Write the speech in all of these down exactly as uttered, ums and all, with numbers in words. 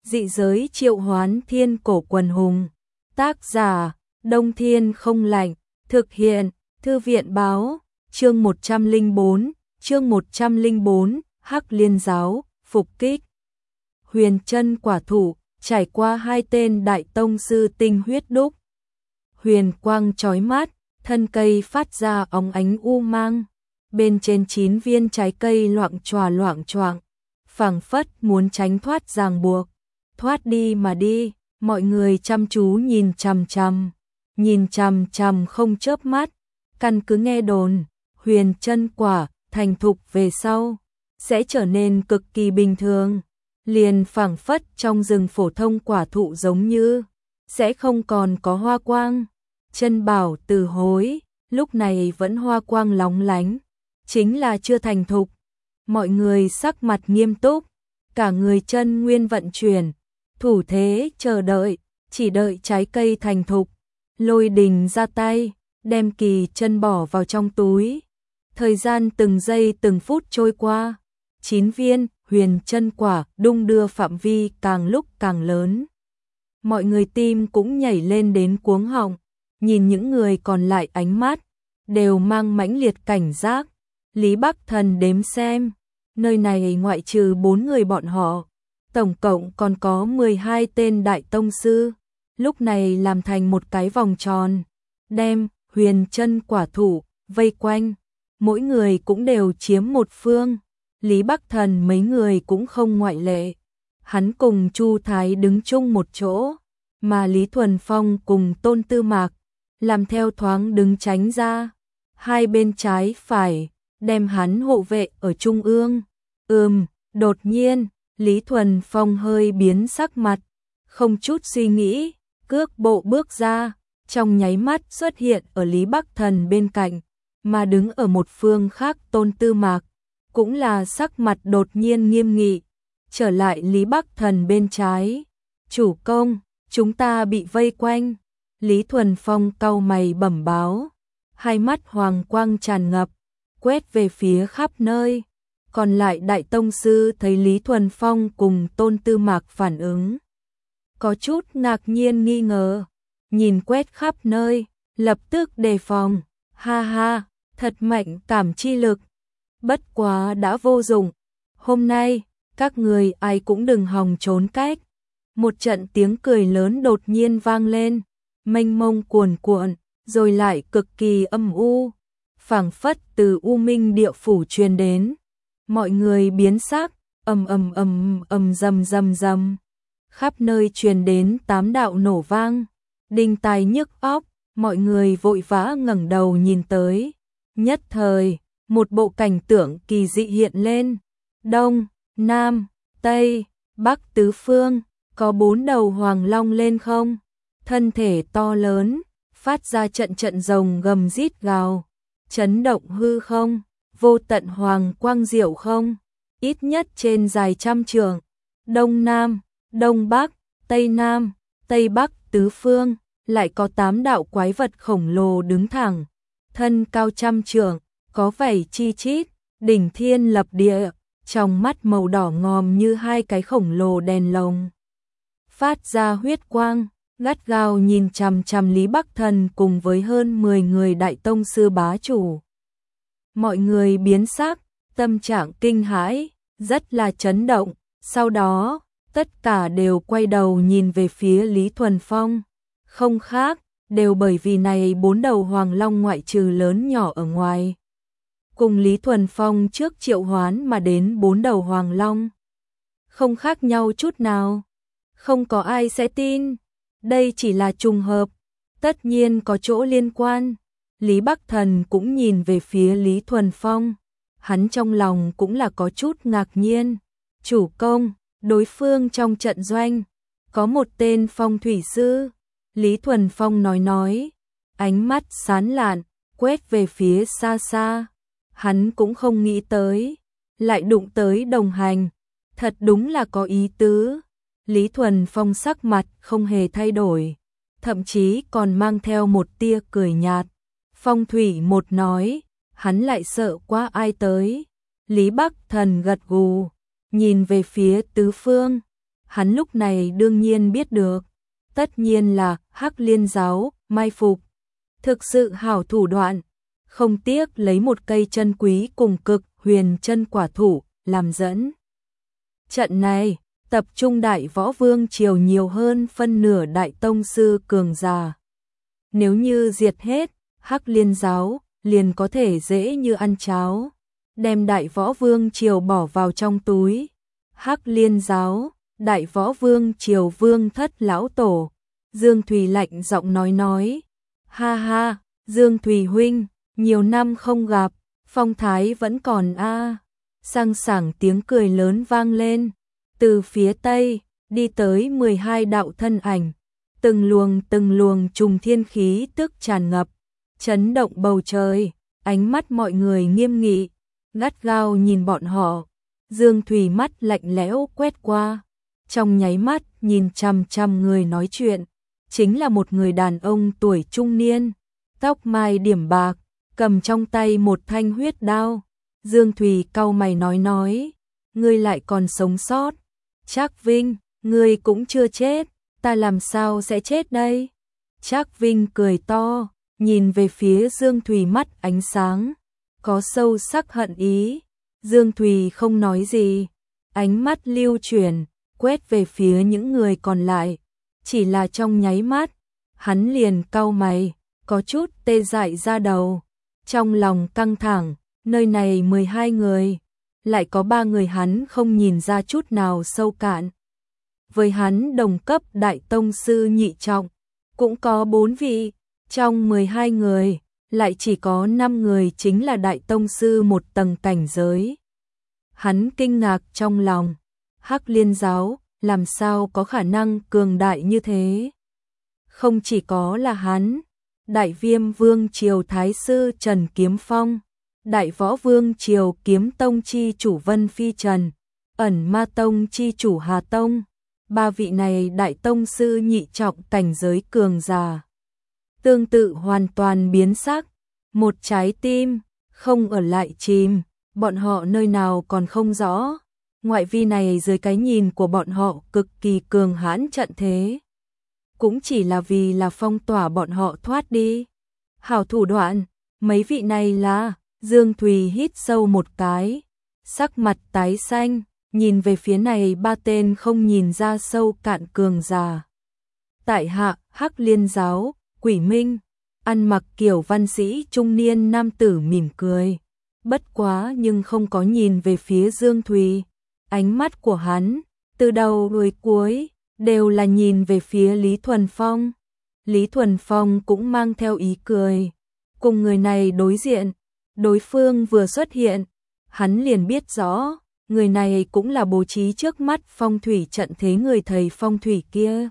Dị giới triệu hoán thiên cổ quần hùng. Tác giả, Đông Thiên không lạnh. Thực hiện, Thư viện báo. Chương một trăm lẻ bốn, chương một trăm lẻ bốn, Hắc Liên giáo, phục kích. Huyền chân quả thụ, trải qua hai tên đại tông sư tinh huyết đúc. Huyền quang chói mắt, thân cây phát ra óng ánh u mang. Bên trên chín viên trái cây loạng choạng loạng choạng, phảng phất muốn tránh thoát ràng buộc. Thoát đi mà đi, mọi người chăm chú nhìn chằm chằm, nhìn chằm chằm không chớp mắt. Căn cứ nghe đồn, huyền chân quả thành thục về sau sẽ trở nên cực kỳ bình thường, liền phảng phất trong rừng phổ thông quả thụ giống như sẽ không còn có hoa quang. Chân bảo từ hối, lúc này vẫn hoa quang lóng lánh, chính là chưa thành thục. Mọi người sắc mặt nghiêm túc, cả người chân nguyên vận chuyển, thủ thế chờ đợi, chỉ đợi trái cây thành thục. Lôi Đình ra tay, đem kỳ chân bỏ vào trong túi. Thời gian từng giây từng phút trôi qua, chín viên huyền chân quả đung đưa phạm vi càng lúc càng lớn. Mọi người tim cũng nhảy lên đến cuống họng, nhìn những người còn lại ánh mắt đều mang mãnh liệt cảnh giác. Lý Bắc Thần đếm xem, nơi này ngoại trừ bốn người bọn họ, tổng cộng còn có mười hai tên đại tông sư, lúc này làm thành một cái vòng tròn, đem huyền chân quả thụ vây quanh, mỗi người cũng đều chiếm một phương. Lý Bắc Thần mấy người cũng không ngoại lệ, hắn cùng Chu Thái đứng chung một chỗ, mà Lý Thuần Phong cùng Tôn Tư Mạc làm theo thoáng đứng tránh ra, hai bên trái phải, đem hắn hộ vệ ở trung ương. Ừm, đột nhiên, Lý Thuần Phong hơi biến sắc mặt, không chút suy nghĩ, cước bộ bước ra, trong nháy mắt xuất hiện ở Lý Bắc Thần bên cạnh, mà đứng ở một phương khác Tôn Tư Mạc, cũng là sắc mặt đột nhiên nghiêm nghị, trở lại Lý Bắc Thần bên trái. Chủ công, chúng ta bị vây quanh. Lý Thuần Phong cau mày bẩm báo, hai mắt hoàng quang tràn ngập, quét về phía khắp nơi. Còn lại đại tông sư thấy Lý Thuần Phong cùng Tôn Tư Mạc phản ứng, có chút ngạc nhiên nghi ngờ, nhìn quét khắp nơi, lập tức đề phòng. Ha ha, thật mạnh cảm chi lực, bất quá đã vô dụng. Hôm nay, các người ai cũng đừng hòng trốn cách. Một trận tiếng cười lớn đột nhiên vang lên, mênh mông cuồn cuộn, rồi lại cực kỳ âm u, phảng phất từ U Minh địa phủ truyền đến. Mọi người biến sắc, ầm ầm ầm ầm rầm rầm rầm, khắp nơi truyền đến tám đạo nổ vang, đinh tai nhức óc. Mọi người vội vã ngẩng đầu nhìn tới, nhất thời một bộ cảnh tượng kỳ dị hiện lên. Đông, Nam, Tây, Bắc tứ phương, có bốn đầu hoàng long lên không, thân thể to lớn, phát ra trận trận rồng gầm rít gào, chấn động hư không, vô tận hoàng quang diệu không, ít nhất trên dài trăm trượng. Đông Nam, Đông Bắc, Tây Nam, Tây Bắc tứ phương, lại có tám đạo quái vật khổng lồ đứng thẳng, thân cao trăm trượng, có vảy chi chít, đỉnh thiên lập địa, trong mắt màu đỏ ngòm như hai cái khổng lồ đèn lồng, phát ra huyết quang, gắt gao nhìn chằm chằm Lý Bắc Thần cùng với hơn mười người đại tông sư bá chủ. Mọi người biến sắc, tâm trạng kinh hãi, rất là chấn động, sau đó, tất cả đều quay đầu nhìn về phía Lý Thuần Phong, không khác, đều bởi vì này bốn đầu hoàng long ngoại trừ lớn nhỏ ở ngoài, cùng Lý Thuần Phong trước triệu hoán mà đến bốn đầu hoàng long, không khác nhau chút nào. Không có ai sẽ tin, đây chỉ là trùng hợp, tất nhiên có chỗ liên quan. Lý Bắc Thần cũng nhìn về phía Lý Thuần Phong, hắn trong lòng cũng là có chút ngạc nhiên. Chủ công, đối phương trong trận doanh, có một tên phong thủy sư. Lý Thuần Phong nói nói, ánh mắt sáng lạn, quét về phía xa xa. Hắn cũng không nghĩ tới, lại đụng tới đồng hành, thật đúng là có ý tứ. Lý Thuần Phong sắc mặt không hề thay đổi, thậm chí còn mang theo một tia cười nhạt. Phong thủy một nói, hắn lại sợ quá ai tới. Lý Bắc Thần gật gù, nhìn về phía tứ phương, hắn lúc này đương nhiên biết được, tất nhiên là Hắc Liên giáo mai phục, thực sự hảo thủ đoạn, không tiếc lấy một cây chân quý cùng cực huyền chân quả thủ làm dẫn. Trận này, tập trung đại võ vương triều nhiều hơn phân nửa đại tông sư cường giả. Nếu như diệt hết, Hắc Liên giáo liền có thể dễ như ăn cháo, đem đại võ vương triều bỏ vào trong túi. Hắc Liên giáo, đại võ vương triều vương thất lão tổ, Dương Thùy lạnh giọng nói nói, ha ha, Dương Thùy huynh, nhiều năm không gặp, phong thái vẫn còn a. À. Sang sảng tiếng cười lớn vang lên, từ phía tây đi tới mười hai đạo thân ảnh, từng luồng từng luồng trùng thiên khí tức tràn ngập, chấn động bầu trời, ánh mắt mọi người nghiêm nghị, gắt gao nhìn bọn họ. Dương Thùy mắt lạnh lẽo quét qua, trong nháy mắt nhìn chằm chằm người nói chuyện, chính là một người đàn ông tuổi trung niên, tóc mai điểm bạc, cầm trong tay một thanh huyết đao. Dương Thùy cau mày nói nói, ngươi lại còn sống sót, Trác Vinh, ngươi cũng chưa chết, ta làm sao sẽ chết đây? Trác Vinh cười to, nhìn về phía Dương Thùy mắt ánh sáng, có sâu sắc hận ý. Dương Thùy không nói gì, ánh mắt lưu chuyển, quét về phía những người còn lại, chỉ là trong nháy mắt, hắn liền cau mày, có chút tê dại da đầu, trong lòng căng thẳng, nơi này mười hai người, lại có ba người hắn không nhìn ra chút nào sâu cạn. Với hắn đồng cấp đại tông sư nhị trọng, cũng có bốn vị, trong mười hai người, lại chỉ có năm người chính là đại tông sư một tầng cảnh giới. Hắn kinh ngạc trong lòng, Hắc Liên giáo, làm sao có khả năng cường đại như thế? Không chỉ có là hắn, Đại Viêm Vương triều thái sư Trần Kiếm Phong, Đại Võ Vương triều Kiếm Tông chi chủ Vân Phi Trần, Ẩn Ma Tông chi chủ Hà Tông, ba vị này đại tông sư nhị trọng cảnh giới cường giả. Tương tự hoàn toàn biến sắc, một trái tim, không ở lại chìm, bọn họ nơi nào còn không rõ. Ngoại vi này dưới cái nhìn của bọn họ cực kỳ cường hãn trận thế. Cũng chỉ là vì là phong tỏa bọn họ thoát đi. Hảo thủ đoạn, mấy vị này là, Dương Thùy hít sâu một cái, sắc mặt tái xanh, nhìn về phía này ba tên không nhìn ra sâu cạn cường giả. Tại hạ, Hắc Liên giáo, Quỷ Minh, ăn mặc kiểu văn sĩ trung niên nam tử mỉm cười. Bất quá nhưng không có nhìn về phía Dương Thùy. Ánh mắt của hắn, từ đầu đuôi cuối, đều là nhìn về phía Lý Thuần Phong. Lý Thuần Phong cũng mang theo ý cười. Cùng người này đối diện, đối phương vừa xuất hiện, hắn liền biết rõ, người này cũng là bố trí trước mắt phong thủy trận thế người thầy phong thủy kia.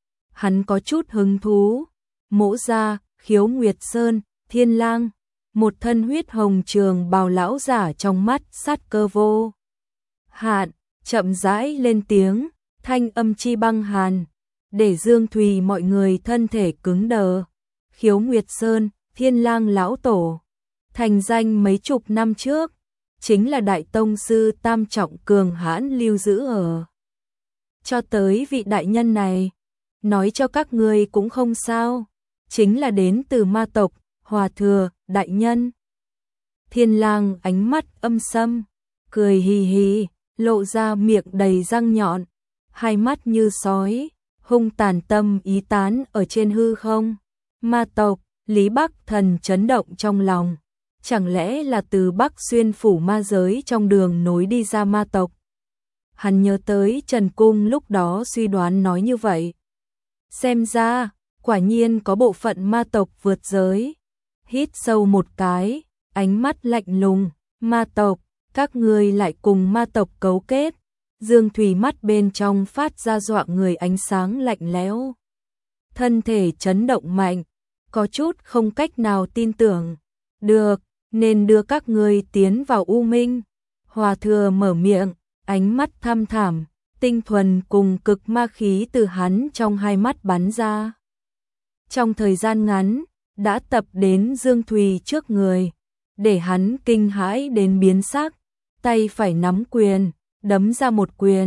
Hắn có chút hứng thú, Mỗ Gia, Khiếu Nguyệt Sơn, Thiên Lang, một thân huyết hồng trường bào lão giả trong mắt sát cơ vô hạn, chậm rãi lên tiếng, thanh âm chi băng hàn, để Dương Thùy mọi người thân thể cứng đờ. Khiếu Nguyệt Sơn, Thiên Lang lão tổ, thành danh mấy chục năm trước, chính là đại tông sư tam trọng cường hãn lưu giữ ở. Cho tới vị đại nhân này, nói cho các ngươi cũng không sao, chính là đến từ ma tộc, Hòa Thừa, đại nhân. Thiên Lang ánh mắt âm sâm, cười hì hì, lộ ra miệng đầy răng nhọn, hai mắt như sói, hung tàn tâm ý tán ở trên hư không. Ma tộc, Lý Bắc Thần chấn động trong lòng, chẳng lẽ là từ Bắc Xuyên phủ ma giới trong đường nối đi ra ma tộc? Hắn nhớ tới Trần Cung lúc đó suy đoán nói như vậy. Xem ra, quả nhiên có bộ phận ma tộc vượt giới. Hít sâu một cái, ánh mắt lạnh lùng, ma tộc, các ngươi lại cùng ma tộc cấu kết. Dương Thùy mắt bên trong phát ra dọa người ánh sáng lạnh lẽo. Thân thể chấn động mạnh, có chút không cách nào tin tưởng. Được, nên đưa các ngươi tiến vào U Minh. Hòa Thừa mở miệng, ánh mắt thăm thẳm, tinh thuần cùng cực ma khí từ hắn trong hai mắt bắn ra. Trong thời gian ngắn, đã tập đến Dương Thùy trước người, để hắn kinh hãi đến biến sắc, tay phải nắm quyền, đấm ra một quyền,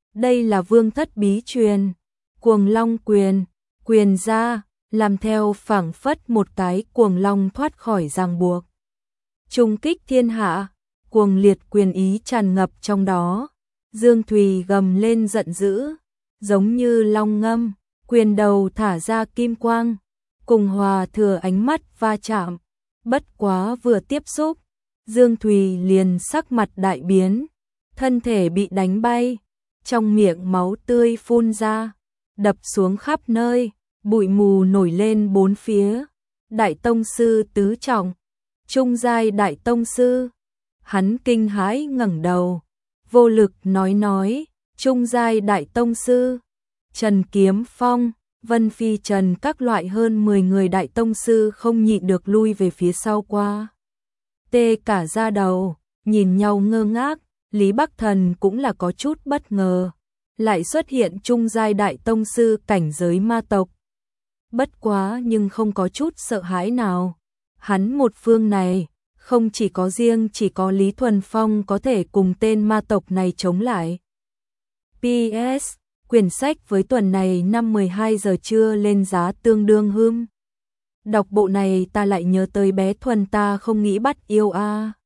Đây là vương thất bí truyền, Cuồng Long quyền, quyền ra, làm theo phảng phất một cái cuồng long thoát khỏi ràng buộc. Trung kích thiên hạ, cuồng liệt quyền ý tràn ngập trong đó. Dương Thùy gầm lên giận dữ, giống như long ngâm, quyền đầu thả ra kim quang, cùng Hòa Thừa ánh mắt va chạm. Bất quá vừa tiếp xúc, Dương Thùy liền sắc mặt đại biến, thân thể bị đánh bay, trong miệng máu tươi phun ra, đập xuống khắp nơi, bụi mù nổi lên bốn phía. Đại tông sư tứ trọng, trung giai đại tông sư. Hắn kinh hãi ngẩng đầu, vô lực nói nói, trung giai đại tông sư. Trần Kiếm Phong, Vân Phi Trần các loại hơn mười người đại tông sư không nhịn được lui về phía sau qua. Tê cả da đầu, nhìn nhau ngơ ngác, Lý Bắc Thần cũng là có chút bất ngờ, lại xuất hiện trung giai đại tông sư cảnh giới ma tộc. Bất quá nhưng không có chút sợ hãi nào, hắn một phương này, không chỉ có riêng chỉ có Lý Thuần Phong có thể cùng tên ma tộc này chống lại. pê ét Quyển sách với tuần này năm mười hai giờ trưa lên giá tương đương hưm. Đọc bộ này ta lại nhớ tới bé Thuần ta không nghĩ bắt yêu a. À.